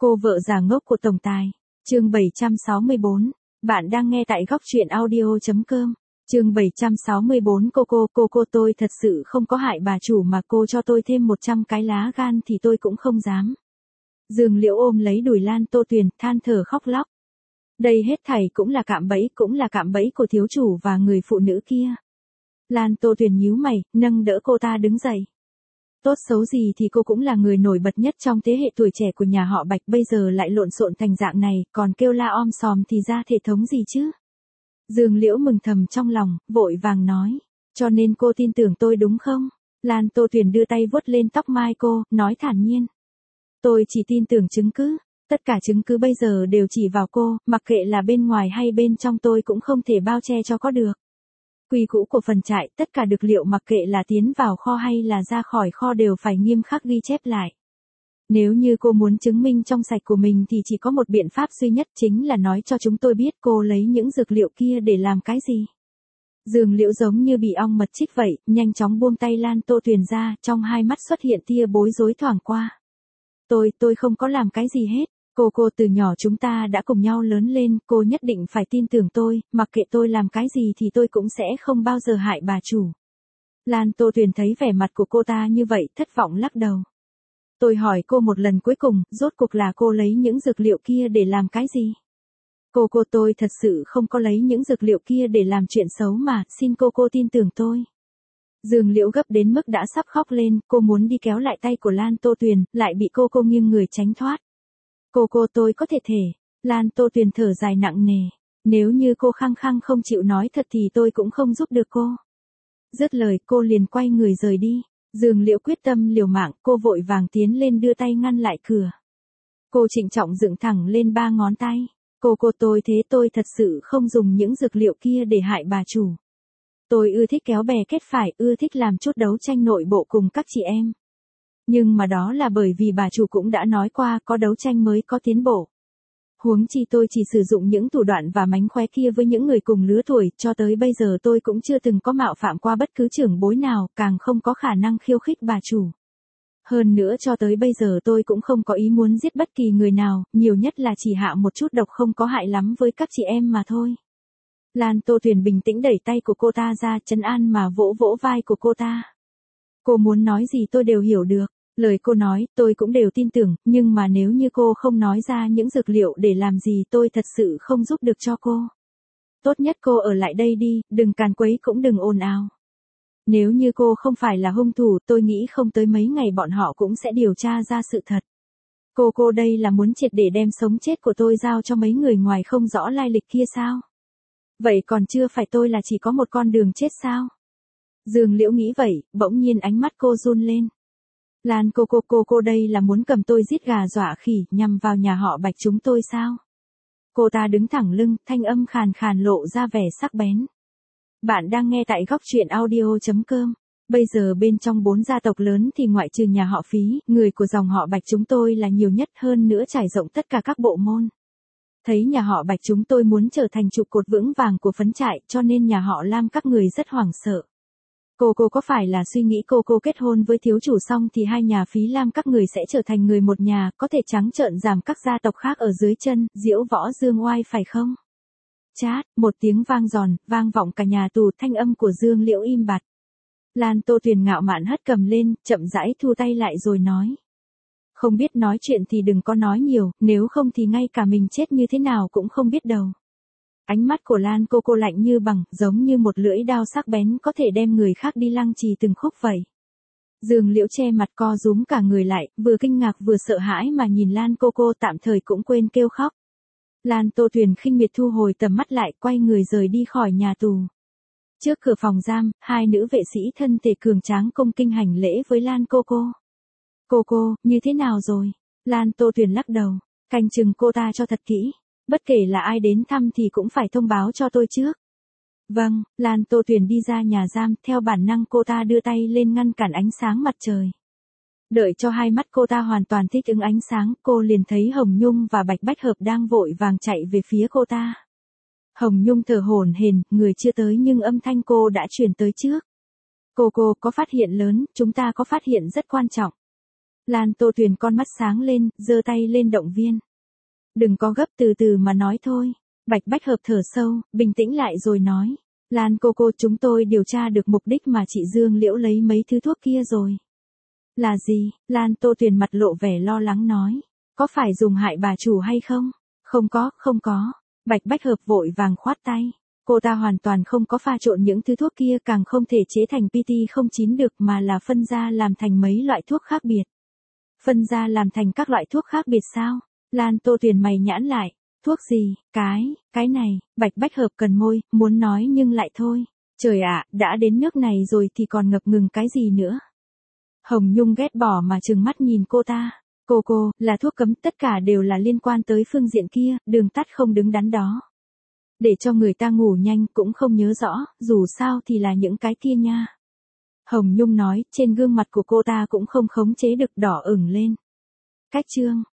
Cô vợ già ngốc của tổng tài. Chương 764. Bạn đang nghe tại góc truyện audio.com. Chương 764. Cô tôi thật sự không có hại bà chủ mà cô cho tôi thêm 100 cái lá gan thì tôi cũng không dám. Dương Liễu ôm lấy đùi Lan Tô Tuyền, than thở khóc lóc. Đây hết thảy cũng là cạm bẫy của thiếu chủ và người phụ nữ kia. Lan Tô Tuyền nhíu mày, nâng đỡ cô ta đứng dậy. Tốt xấu gì thì cô cũng là người nổi bật nhất trong thế hệ tuổi trẻ của nhà họ Bạch, bây giờ lại lộn xộn thành dạng này, còn kêu la om sòm thì ra thể thống gì chứ? Dương Liễu mừng thầm trong lòng, vội vàng nói, cho nên cô tin tưởng tôi đúng không? Lan Tô Tuyền đưa tay vuốt lên tóc mai cô, nói thản nhiên. Tôi chỉ tin tưởng chứng cứ, tất cả chứng cứ bây giờ đều chỉ vào cô, mặc kệ là bên ngoài hay bên trong tôi cũng không thể bao che cho có được. Quy củ của phần trại, tất cả dược liệu mặc kệ là tiến vào kho hay là ra khỏi kho đều phải nghiêm khắc ghi chép lại. Nếu như cô muốn chứng minh trong sạch của mình thì chỉ có một biện pháp duy nhất, chính là nói cho chúng tôi biết cô lấy những dược liệu kia để làm cái gì. Dương Liễu giống như bị ong mật chích vậy, nhanh chóng buông tay Lan Tô Tuyền ra, trong hai mắt xuất hiện tia bối rối thoảng qua. Tôi không có làm cái gì hết. Cô từ nhỏ chúng ta đã cùng nhau lớn lên, cô nhất định phải tin tưởng tôi, mặc kệ tôi làm cái gì thì tôi cũng sẽ không bao giờ hại bà chủ. Lan Tô Tuyền thấy vẻ mặt của cô ta như vậy, thất vọng lắc đầu. Tôi hỏi cô một lần cuối cùng, rốt cuộc là cô lấy những dược liệu kia để làm cái gì? Tôi thật sự không có lấy những dược liệu kia để làm chuyện xấu mà, xin cô tin tưởng tôi. Dương Liễu gấp đến mức đã sắp khóc lên, cô muốn đi kéo lại tay của Lan Tô Tuyền, lại bị cô nghiêng người tránh thoát. Tôi có thể. Lan Tô Tuyền thở dài nặng nề. Nếu như cô khăng khăng không chịu nói thật thì tôi cũng không giúp được cô. Dứt lời cô liền quay người rời đi. Dương Liễu quyết tâm liều mạng, cô vội vàng tiến lên đưa tay ngăn lại cửa. Cô trịnh trọng dựng thẳng lên 3 ngón tay. Tôi thật sự không dùng những dược liệu kia để hại bà chủ. Tôi ưa thích kéo bè kết phái, ưa thích làm chút đấu tranh nội bộ cùng các chị em. Nhưng mà đó là bởi vì bà chủ cũng đã nói qua có đấu tranh mới có tiến bộ. Huống chi tôi chỉ sử dụng những thủ đoạn và mánh khóe kia với những người cùng lứa tuổi, cho tới bây giờ tôi cũng chưa từng có mạo phạm qua bất cứ trưởng bối nào, càng không có khả năng khiêu khích bà chủ. Hơn nữa cho tới bây giờ tôi cũng không có ý muốn giết bất kỳ người nào, nhiều nhất là chỉ hạ một chút độc không có hại lắm với các chị em mà thôi. Lan Tô Tuyền bình tĩnh đẩy tay của cô ta ra, trấn an mà vỗ vỗ vai của cô ta. Cô muốn nói gì tôi đều hiểu được, lời cô nói tôi cũng đều tin tưởng, nhưng mà nếu như cô không nói ra những dược liệu để làm gì tôi thật sự không giúp được cho cô. Tốt nhất cô ở lại đây đi, đừng càn quấy cũng đừng ồn ào. Nếu như cô không phải là hung thủ tôi nghĩ không tới mấy ngày bọn họ cũng sẽ điều tra ra sự thật. Cô đây là muốn triệt để đem sống chết của tôi giao cho mấy người ngoài không rõ lai lịch kia sao? Vậy còn chưa phải tôi là chỉ có một con đường chết sao? Dương Liễu nghĩ vậy, bỗng nhiên ánh mắt cô run lên. Lan cô đây là muốn cầm tôi giết gà dọa khỉ nhằm vào nhà họ Bạch chúng tôi sao? Cô ta đứng thẳng lưng, thanh âm khàn khàn lộ ra vẻ sắc bén. Bạn đang nghe tại góc truyện audio.com. Bây giờ bên trong 4 gia tộc lớn thì ngoại trừ nhà họ Phí, người của dòng họ Bạch chúng tôi là nhiều nhất, hơn nữa trải rộng tất cả các bộ môn. Thấy nhà họ Bạch chúng tôi muốn trở thành trụ cột vững vàng của phấn trại, cho nên nhà họ Lam các người rất hoảng sợ. Cô có phải là suy nghĩ cô kết hôn với thiếu chủ xong thì hai nhà Phí Lam các người sẽ trở thành người một nhà, có thể trắng trợn giảm các gia tộc khác ở dưới chân, diễu võ dương oai phải không? Chát, một tiếng vang giòn, vang vọng cả nhà tù, thanh âm của Dương Liễu im bặt. Lan Tô Tuyền ngạo mạn hất cầm lên, chậm rãi thu tay lại rồi nói. Không biết nói chuyện thì đừng có nói nhiều, nếu không thì ngay cả mình chết như thế nào cũng không biết đâu. Ánh mắt của Lan cô lạnh như bằng, giống như một lưỡi dao sắc bén có thể đem người khác đi lăng trì từng khúc vậy. Dương Liễu che mặt co rúm cả người lại, vừa kinh ngạc vừa sợ hãi mà nhìn Lan cô tạm thời cũng quên kêu khóc. Lan Tô Tuyền khinh miệt thu hồi tầm mắt lại, quay người rời đi khỏi nhà tù. Trước cửa phòng giam, hai nữ vệ sĩ thân thể cường tráng cung kinh hành lễ với Lan cô. Cô, như thế nào rồi? Lan Tô Tuyền lắc đầu, canh chừng cô ta cho thật kỹ. Bất kể là ai đến thăm thì cũng phải thông báo cho tôi trước. Vâng, Lan Tô Tuyền đi ra nhà giam, theo bản năng cô ta đưa tay lên ngăn cản ánh sáng mặt trời. Đợi cho hai mắt cô ta hoàn toàn thích ứng ánh sáng, cô liền thấy Hồng Nhung và Bạch Bách Hợp đang vội vàng chạy về phía cô ta. Hồng Nhung thở hổn hển, người chưa tới nhưng âm thanh cô đã truyền tới trước. Cô có phát hiện lớn, chúng ta có phát hiện rất quan trọng. Lan Tô Tuyền con mắt sáng lên, giơ tay lên động viên. Đừng có gấp, từ từ mà nói thôi. Bạch Bách Hợp thở sâu, bình tĩnh lại rồi nói. Lan cô, chúng tôi điều tra được mục đích mà chị Dương Liễu lấy mấy thứ thuốc kia rồi. Là gì? Lan Tô Tuyền mặt lộ vẻ lo lắng nói. Có phải dùng hại bà chủ hay không? Không có. Bạch Bách Hợp vội vàng khoát tay. Cô ta hoàn toàn không có pha trộn những thứ thuốc kia, càng không thể chế thành PT09 được, mà là phân ra làm thành mấy loại thuốc khác biệt. Phân ra làm thành các loại thuốc khác biệt sao? Lan Tô Tuyền mày nhãn lại. Thuốc gì? Cái này. Bạch Bách Hợp cần môi, muốn nói nhưng lại thôi. Trời ạ, đã đến nước này rồi thì còn ngập ngừng cái gì nữa? Hồng Nhung ghét bỏ mà trừng mắt nhìn cô ta. Cô, là thuốc cấm, tất cả đều là liên quan tới phương diện kia, đường tắt không đứng đắn đó. Để cho người ta ngủ nhanh cũng không nhớ rõ, dù sao thì là những cái kia nha. Hồng Nhung nói, trên gương mặt của cô ta cũng không khống chế được đỏ ửng lên. Cách chương